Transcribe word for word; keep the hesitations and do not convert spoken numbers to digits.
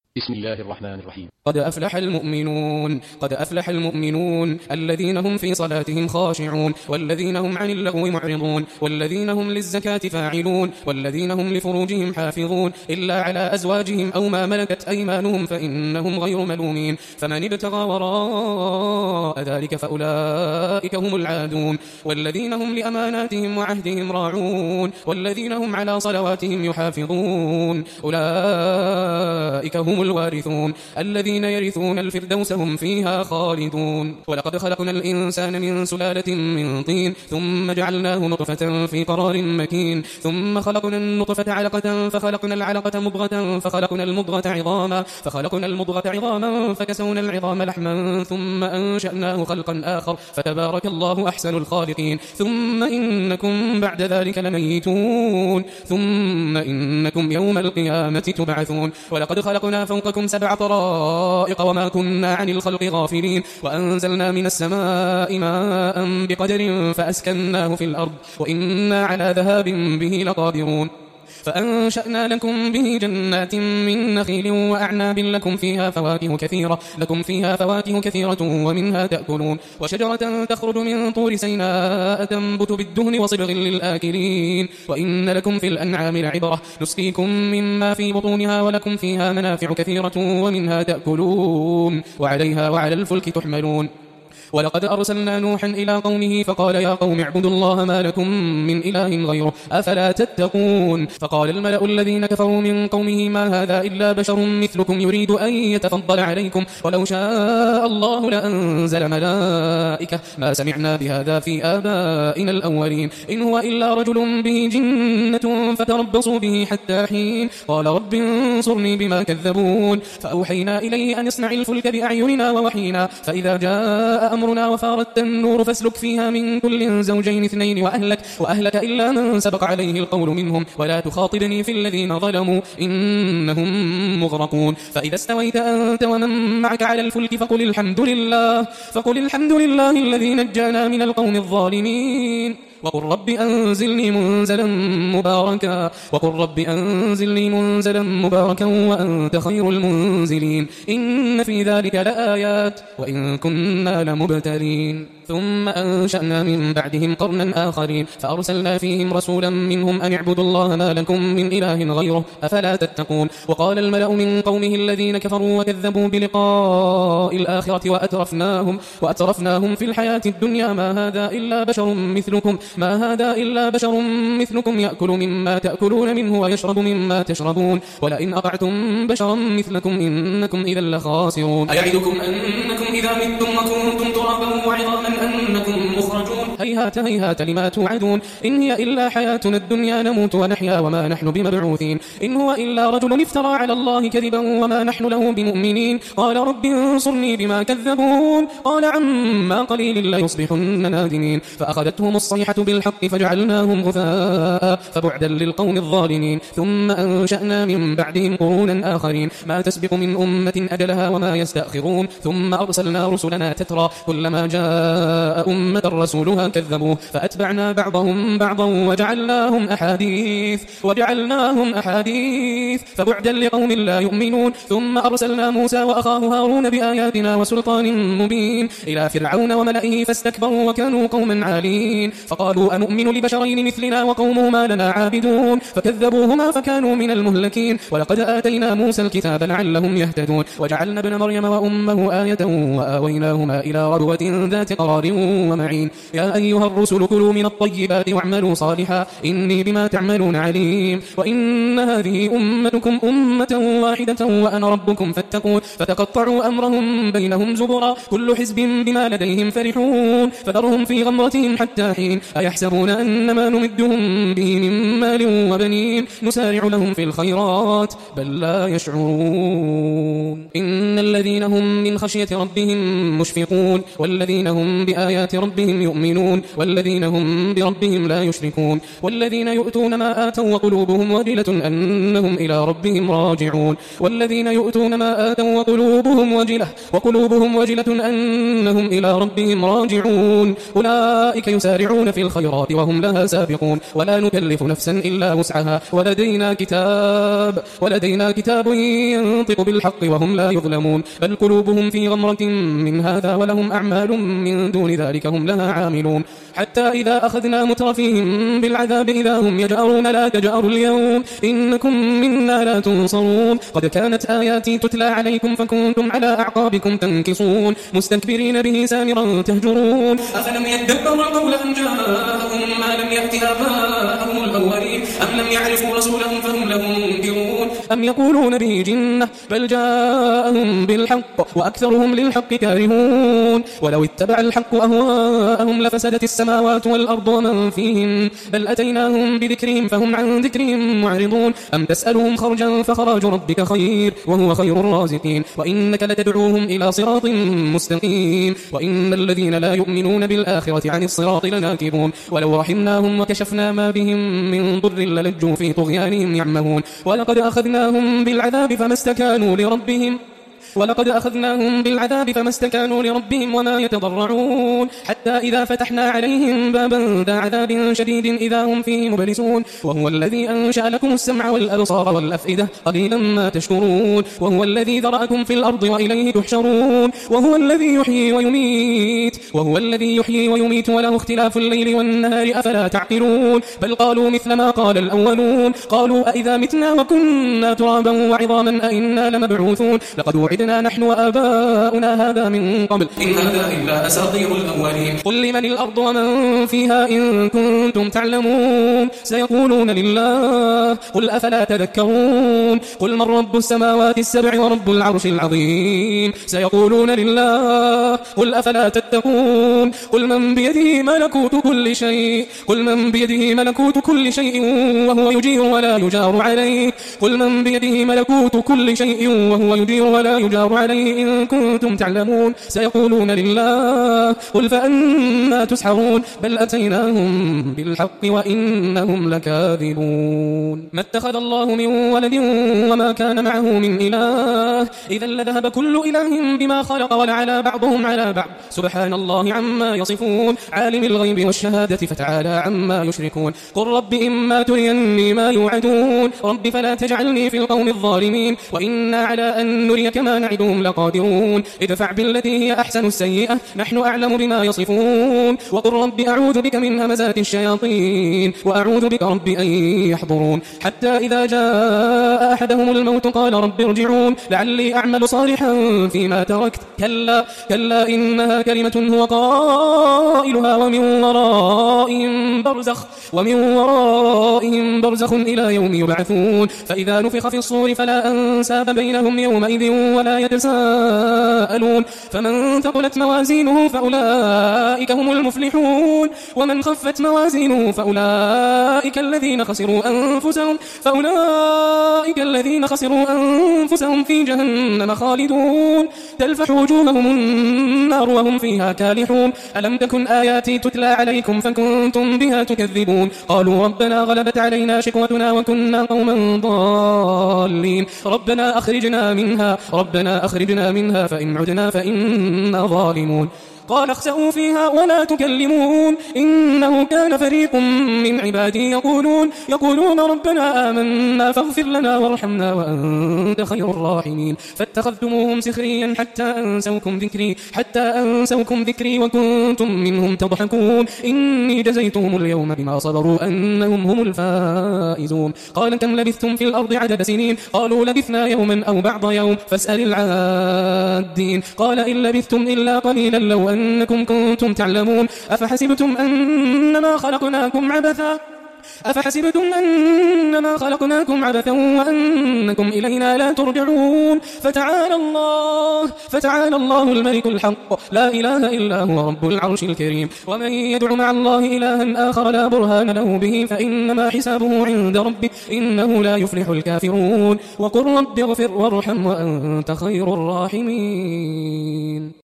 بسم الله الرحمن الرحيم. قد أفلح المؤمنون قد أفلح المؤمنون الذين هم في صلاتهم خاشعون والذين هم عن اللغو معرضون والذين هم للزكاة فاعلون والذين هم لفروجهم حافظون إلا على أزواجهم أو ما ملكت أيمانهم فإنهم غير ملومين فمن ابتغى وراء ذلك فأولئك هم العادون والذين هم لأماناتهم وعهدهم راعون والذين هم على صلواتهم يحافظون أولئك هم الوارثون الذين يرثون الفردوس هم فيها خالدون. ولقد خلقنا الإنسان من سلالة من طين ثم جعلناه نطفة في قرار مكين ثم خلقنا النطفة علقة فخلقنا العلقة مضغة فخلقنا المضغة عظاما فخلقنا المضغة عظاما فكسونا العظام لحما ثم أنشأناه خلقا آخر فتبارك الله أحسن الخالقين. ثم إنكم بعد ذلك لميتون ثم إنكم يوم القيامة تبعثون. ولقد خلقنا فوقكم سبع طرائق وما كنا عن الخلق غافلين وأنزلنا من السماء ماء بقدر فأسكناه في الأرض وإنا على ذهاب به لقادرون فأنشأنا لكم به جنات من نخيل وأعناب لكم فيها فواكه كثيرة لكم فيها فواكه كثيرة ومنها تأكلون وشجرة تخرج من طور سيناء تنبت بالدهن وصبغ للآكلين وإن لكم في الأنعام لعبرة نسقيكم مما في بطونها ولكم فيها منافع كثيرة ومنها تأكلون وعليها وعلى الفلك تحملون. ولقد أرسلنا نوحا إلى قومه فقال يا قوم اعبدوا الله ما لكم من إله غيره أفلا تتقون. فقال الملأ الذين كفروا من قومه ما هذا إلا بشر مثلكم يريد أن يتفضل عليكم ولو شاء الله لأنزل ملائكة ما سمعنا بهذا في آبائنا الأولين إن هو إلا رجل به جنة فتربصوا به حتى حين قال رب انصرني بما كذبون. فأوحينا إليه أن اصنع الفلك بأعيننا ووحينا فإذا جاء أمرنا وفارت النور فاسلك فيها من كل زوجين اثنين وأهلك, وأهلك إلا من سبق عليه القول منهم ولا تخاطبني في الذين ظلموا إنهم مغرقون. فإذا استويت أنت ومن معك على الفلك فقل الحمد لله فقل الحمد لله الذي نجانا من القوم الظالمين وقل رب أنزلني منزلا مباركا وقل رب أنزلني منزلا مباركا وأنت خير المنزلين إن في ذلك لآيات وإن كنا لمبتلين. ثم أنشأنا من بعدهم قرنا آخرين فأرسلنا فيهم رسولا منهم أن اعبدوا الله ما لكم من إله غيره أفلا تتقون. وقال الملأ من قومه الذين كفروا وكذبوا بلقاء الآخرة وأترفناهم, وأترفناهم في الحياة الدنيا ما هذا إلا بشر مثلكم ما هذا إلا بشر مثلكم يأكل مما تأكلون منه ويشرب مما تشربون ولئن أطعتم بشرا مثلكم إنكم إذا لخاسرون. أيعدكم أنكم إذا متم وكنتم ترابا وعظاما أنكم مخرجون هيهات هيهات لما توعدون إن هي إلا حياتنا الدنيا نموت ونحيا وما نحن بمبعوثين إن هو إلا رجل افترى على الله كذبا وما نحن له بمؤمنين قال رب انصرني بما كذبون قال عما قليل ليصبحن نادمين فأخذتهم الصيحة بالحق فجعلناهم غثاء فبعدا للقوم الظالمين. ثم أنشأنا من بعدهم قرونا آخرين ما تسبق من أمة أجلها وما يستأخرون ثم أرسلنا رسلنا تترى كلما جاء أمة رسولها كذبوه فأتبعنا بعضهم بعضا وجعلناهم أحاديث وجعلناهم أحاديث فبعدا لقوم لا يؤمنون. ثم أرسلنا موسى وأخاه هارون بآياتنا وسلطان مبين إلى فرعون وملئه فاستكبروا وكانوا قوما عالين فقالوا أنؤمن لبشرين مثلنا وقومهما لنا عابدون فكذبوهما فكانوا من المهلكين. ولقد آتينا موسى الكتاب لعلهم يهتدون وجعلنا ابن مريم وأمه آية وآويناهما إلى ربوة ذات قرار ومعين. يا أيها الرسل كلوا من الطيبات واعملوا صالحا إني بما تعملون عليم. وإن هذه أمتكم أمة واحدة وأنا ربكم فاتقون فتقطعوا أمرهم بينهم زبرا كل حزب بما لديهم فرحون فذرهم في غمرتهم حتى حين أيحسبون أنما نمدهم به من مال وبنين نسارع لهم في الخيرات بل لا يشعرون. إن الذين هم من خشية ربهم مشفقون والذين هم بآيات ربهم يؤمنون والذين هم بربهم لا يشركون والذين يؤتون ما آتوا وقلوبهم وجلة أنهم إلى ربهم راجعون والذين يؤتون ما آتوا وقلوبهم وجلة وقلوبهم وجلة أنهم إلى ربهم راجعون أولئك يسارعون في الخيرات وهم لها سابقون ولا نكلف نفسا إلا وسعها ولدينا كتاب ولدينا كتاب ينطق بالحق وهم لا يظلمون بل قلوبهم في غمرة من هذا ولهم أعمال من دون ذلك هم لها عاملون حتى إذا أخذنا مترفيهم بالعذاب إذا هم يجأرون لا تجأروا اليوم إنكم منا لا تنصرون قد كانت آياتي تتلى عليكم فكنتم على أعقابكم تنكصون مستكبرين به سامرا تهجرون أفلم يدبروا القول أم جاءهم ما لم يأت آباءهم الأولين أم لم يعرفوا رسولهم فهم له منكرون أم يقولون به جنة بل جاءهم بالحق وأكثرهم للحق كارهون ولو اتبع الحق أهواءهم لفسدت السماوات والأرض ومن فيهم بل أتيناهم بذكرهم فهم عن ذكرهم معرضون أم تسألهم خرجا فخراج ربك خير وهو خير الرازقين وإنك لتدعوهم إلى صراط مستقيم وإن الذين لا يؤمنون بالآخرة عن الصراط لناكبون ولو رحمناهم وكشفنا ما بهم من ضر للجوا في طغيانهم يعمهون ولقد أخذناهم بالعذاب فما استكانوا لربهم ولقد أخذناهم بالعذاب فما استكانوا لربهم وما يتضرعون حتى إذا فتحنا عليهم بابا ذا عذاب شديد إذا هم فيه مبلسون وهو الذي أنشأ لكم السمع والأبصار والأفئدة قليلا ما تشكرون وهو الذي ذرأكم في الأرض وإليه تحشرون وهو الذي يحيي ويميت وهو الذي يحيي ويميت وله اختلاف الليل والنهار أفلا تعقلون بل قالوا مثل ما قال الأولون قالوا أئذا متنا وكنا ترابا وعظاما أئنا لمبعوثون لقد وعدنا نحن وآباؤنا هذا من قبل إن هذا إلا أساطير الأولين قل لمن الأرض ومن فيها إن كنتم تعلمون سيقولون لله قل أفلا تذكرون قل من رب السماوات السبع ورب العرش العظيم سيقولون لله قل أفلا تتقون قل من بيده ملكوت كل شيء قل من بيده ملكوت كل شيء وهو يجير ولا يجار عليه قل من بيده ملكوت كل شيء وهو يجير ولا يجار عليه إن كنتم تعلمون سيقولون لله قل فأنا تسحرون بل أتيناهم بالحق وإنهم لكاذبون ما اتخذ الله من ولد وما كان معه من إله إذا لذهب كل إله بما خلق ولعلى بعضهم على بعض سبحان الله عما يصفون عالم الغيب والشهادة فتعالى عما يشركون قل رب إما تريني ما يوعدون رب فلا تجعلني في القوم الظالمين وإنا على أن نريك ما نعدهم لقادرون ادفع بالتي هي أحسن السيئة نحن أعلم بما يصفون وقل رب أعوذ بك من همزات الشياطين وأعوذ بك رب أن يحضرون حتى إذا جاء أحدهم الموت قال رب ارجعون لعلي أعمل صالحا فيما تركت كلا كلا إنها كلمة هو قائلها ومن ورائهم برزخ ومن ورائهم برزخ إلى يوم يبعثون فإذا نفخ في الصور فلا أنساب بينهم يومئذ ولا يتساءلون فمن ثقلت موازينه فأولئك هم المفلحون ومن خفت موازينه فأولئك الذين خسروا أنفسهم فأولئك الذين خسروا أنفسهم في جهنم خالدون تلفح وجوههم النار وهم فيها كالحون ألم تكن آياتي تتلى عليكم فكنتم بها تكذبون قالوا ربنا غلبت علينا شقوتنا وكنا قوما ضالين ربنا أخرجنا منها ربنا أخرجنا منها فإن عدنا فإنا ظالمون قال اخسئوا فيها ولا تكلمون إنه كان فريق من عبادي يقولون يقولون ربنا آمنا فاغفر لنا وارحمنا وأنت خير الراحمين فاتخذتموهم سخريا حتى أنسوكم ذكري حتى أنسوكم ذكري وكنتم منهم تضحكون إني جزيتهم اليوم بما صبروا أنهم هم الفائزون قال كم لبثتم في الأرض عدد سنين قالوا لبثنا يوما أو بعض يوم فاسأل العادين قال إن لبثتم إلا قليلا لو أن أنكم كنتم تعلمون أفحسبتم أنما خلقناكم عبثا أفحسبتم أنما خلقناكم عبثا وأنكم إلينا لا ترجعون فتعالى الله فتعالى الله الملك الحق لا إله إلا هو رب العرش الكريم ومن يدع مع الله إلها آخر لا برهان له به فإنما حسابه عند ربه إنه لا يفلح الكافرون وقل رب اغفر وارحم وأنت خير الراحمين